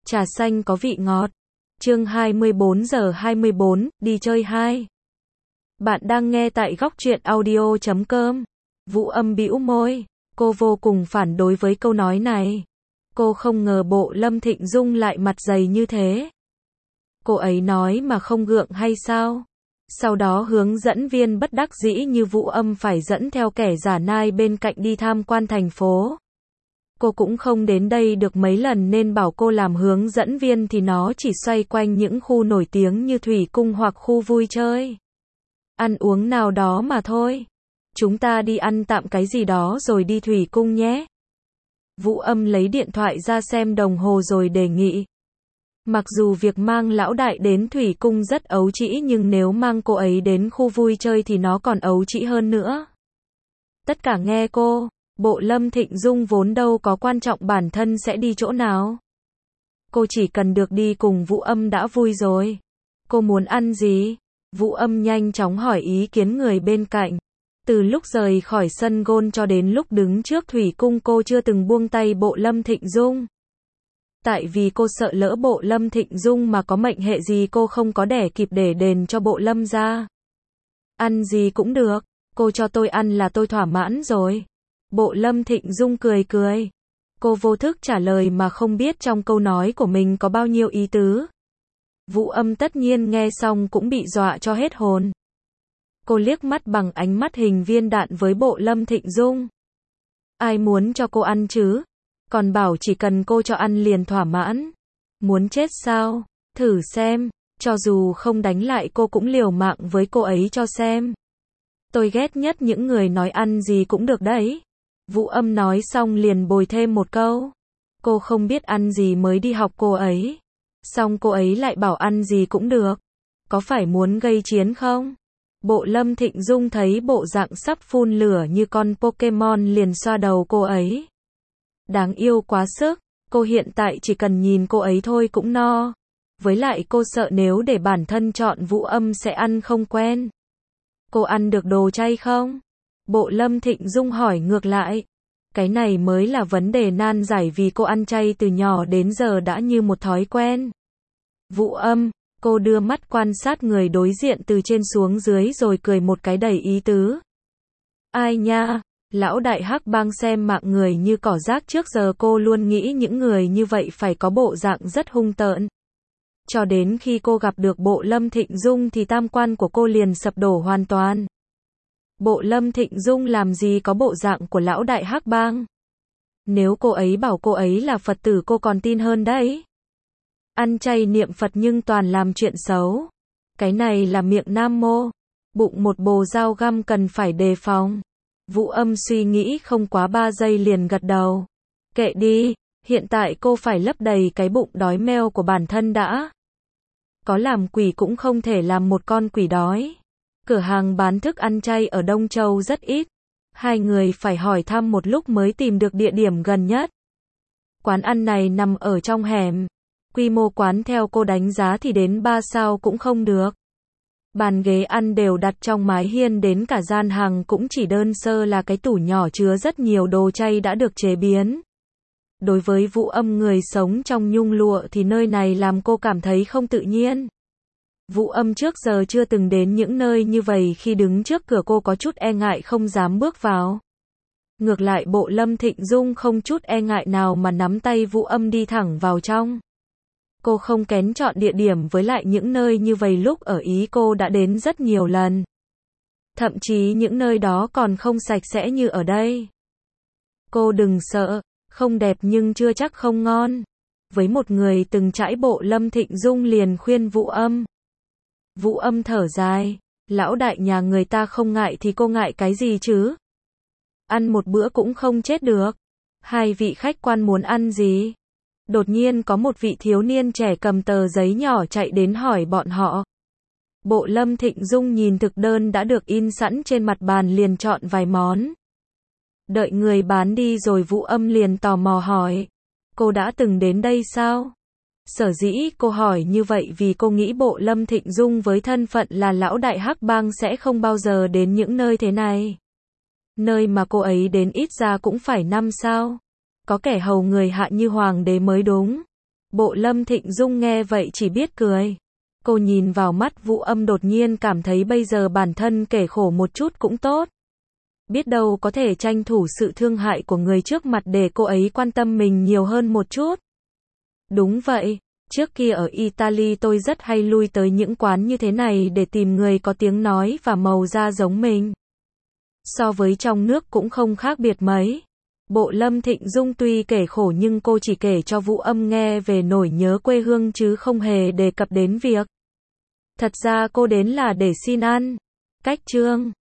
Trà xanh có vị ngọt. Chương 24 giờ 24, đi chơi 2. Bạn đang nghe tại góc truyện audio.com. Vũ Âm bĩu môi, cô vô cùng phản đối với câu nói này. Cô không ngờ Bộ Lâm Thịnh Dung lại mặt dày như thế. Cô ấy nói mà không gượng hay sao? Sau đó hướng dẫn viên bất đắc dĩ như Vũ Âm phải dẫn theo kẻ giả nai bên cạnh đi tham quan thành phố. Cô cũng không đến đây được mấy lần nên bảo cô làm hướng dẫn viên thì nó chỉ xoay quanh những khu nổi tiếng như Thủy Cung hoặc khu vui chơi, ăn uống nào đó mà thôi. Chúng ta đi ăn tạm cái gì đó rồi đi Thủy Cung nhé. Vũ Âm lấy điện thoại ra xem đồng hồ rồi đề nghị. Mặc dù việc mang lão đại đến Thủy Cung rất ấu trĩ nhưng nếu mang cô ấy đến khu vui chơi thì nó còn ấu trĩ hơn nữa. Tất cả nghe cô. Bộ Lâm Thịnh Dung vốn đâu có quan trọng bản thân sẽ đi chỗ nào. Cô chỉ cần được đi cùng Vũ Âm đã vui rồi. Cô muốn ăn gì? Vũ Âm nhanh chóng hỏi ý kiến người bên cạnh. Từ lúc rời khỏi sân golf cho đến lúc đứng trước Thủy Cung cô chưa từng buông tay Bộ Lâm Thịnh Dung. Tại vì cô sợ lỡ Bộ Lâm Thịnh Dung mà có mệnh hệ gì cô không có đẻ kịp để đền cho Bộ Lâm ra. Ăn gì cũng được, cô cho tôi ăn là tôi thỏa mãn rồi. Bộ Lâm Thịnh Dung cười cười. Cô vô thức trả lời mà không biết trong câu nói của mình có bao nhiêu ý tứ. Vũ Âm tất nhiên nghe xong cũng bị dọa cho hết hồn. Cô liếc mắt bằng ánh mắt hình viên đạn với Bộ Lâm Thịnh Dung. Ai muốn cho cô ăn chứ? Còn bảo chỉ cần cô cho ăn liền thỏa mãn. Muốn chết sao? Thử xem, cho dù không đánh lại cô cũng liều mạng với cô ấy cho xem. Tôi ghét nhất những người nói ăn gì cũng được đấy. Vũ Âm nói xong liền bồi thêm một câu. Cô không biết ăn gì mới đi học cô ấy. Xong cô ấy lại bảo ăn gì cũng được. Có phải muốn gây chiến không? Bộ Lâm Thịnh Dung thấy bộ dạng sắp phun lửa như con Pokemon liền xoa đầu cô ấy. Đáng yêu quá sức. Cô hiện tại chỉ cần nhìn cô ấy thôi cũng no. Với lại cô sợ nếu để bản thân chọn Vũ Âm sẽ ăn không quen. Cô ăn được đồ chay không? Bộ Lâm Thịnh Dung hỏi ngược lại. Cái này mới là vấn đề nan giải vì cô ăn chay từ nhỏ đến giờ đã như một thói quen. Vũ Âm, cô đưa mắt quan sát người đối diện từ trên xuống dưới rồi cười một cái đầy ý tứ. Ai nha, lão đại hắc bang xem mạng người như cỏ rác trước giờ cô luôn nghĩ những người như vậy phải có bộ dạng rất hung tợn. Cho đến khi cô gặp được Bộ Lâm Thịnh Dung thì tam quan của cô liền sập đổ hoàn toàn. Bộ Lâm Thịnh Dung làm gì có bộ dạng của lão đại hắc bang. Nếu cô ấy bảo cô ấy là Phật tử cô còn tin hơn đấy. Ăn chay niệm Phật nhưng toàn làm chuyện xấu. Cái này là miệng nam mô. Bụng một bồ dao găm cần phải đề phòng. Vũ Âm suy nghĩ không quá 3 giây liền gật đầu. Kệ đi, hiện tại cô phải lấp đầy cái bụng đói meo của bản thân đã. Có làm quỷ cũng không thể làm một con quỷ đói. Cửa hàng bán thức ăn chay ở Đông Châu rất ít. Hai người phải hỏi thăm một lúc mới tìm được địa điểm gần nhất. Quán ăn này nằm ở trong hẻm. Quy mô quán theo cô đánh giá thì đến 3 sao cũng không được. Bàn ghế ăn đều đặt trong mái hiên đến cả gian hàng cũng chỉ đơn sơ là cái tủ nhỏ chứa rất nhiều đồ chay đã được chế biến. Đối với Vũ Âm người sống trong nhung lụa thì nơi này làm cô cảm thấy không tự nhiên. Vũ Âm trước giờ chưa từng đến những nơi như vậy khi đứng trước cửa cô có chút e ngại không dám bước vào. Ngược lại Bộ Lâm Thịnh Dung không chút e ngại nào mà nắm tay Vũ Âm đi thẳng vào trong. Cô không kén chọn địa điểm với lại những nơi như vậy lúc ở Ý cô đã đến rất nhiều lần. Thậm chí những nơi đó còn không sạch sẽ như ở đây. Cô đừng sợ, không đẹp nhưng chưa chắc không ngon. Với một người từng trải Bộ Lâm Thịnh Dung liền khuyên Vũ Âm. Vũ Âm thở dài, lão đại nhà người ta không ngại thì cô ngại cái gì chứ? Ăn một bữa cũng không chết được. Hai vị khách quan muốn ăn gì? Đột nhiên có một vị thiếu niên trẻ cầm tờ giấy nhỏ chạy đến hỏi bọn họ. Bộ Lâm Thịnh Dung nhìn thực đơn đã được in sẵn trên mặt bàn liền chọn vài món. Đợi người bán đi rồi Vũ Âm liền tò mò hỏi. Cô đã từng đến đây sao? Sở dĩ cô hỏi như vậy vì cô nghĩ Bộ Lâm Thịnh Dung với thân phận là lão đại hắc bang sẽ không bao giờ đến những nơi thế này. Nơi mà cô ấy đến ít ra cũng phải 5 sao. Có kẻ hầu người hạ như hoàng đế mới đúng. Bộ Lâm Thịnh Dung nghe vậy chỉ biết cười. Cô nhìn vào mắt Vũ Âm đột nhiên cảm thấy bây giờ bản thân kể khổ một chút cũng tốt. Biết đâu có thể tranh thủ sự thương hại của người trước mặt để cô ấy quan tâm mình nhiều hơn một chút. Đúng vậy, trước kia ở Italy tôi rất hay lui tới những quán như thế này để tìm người có tiếng nói và màu da giống mình. So với trong nước cũng không khác biệt mấy. Bộ Lâm Thịnh Dung tuy kể khổ nhưng cô chỉ kể cho Vũ Âm nghe về nỗi nhớ quê hương chứ không hề đề cập đến việc. Thật ra cô đến là để xin ăn. Cách chương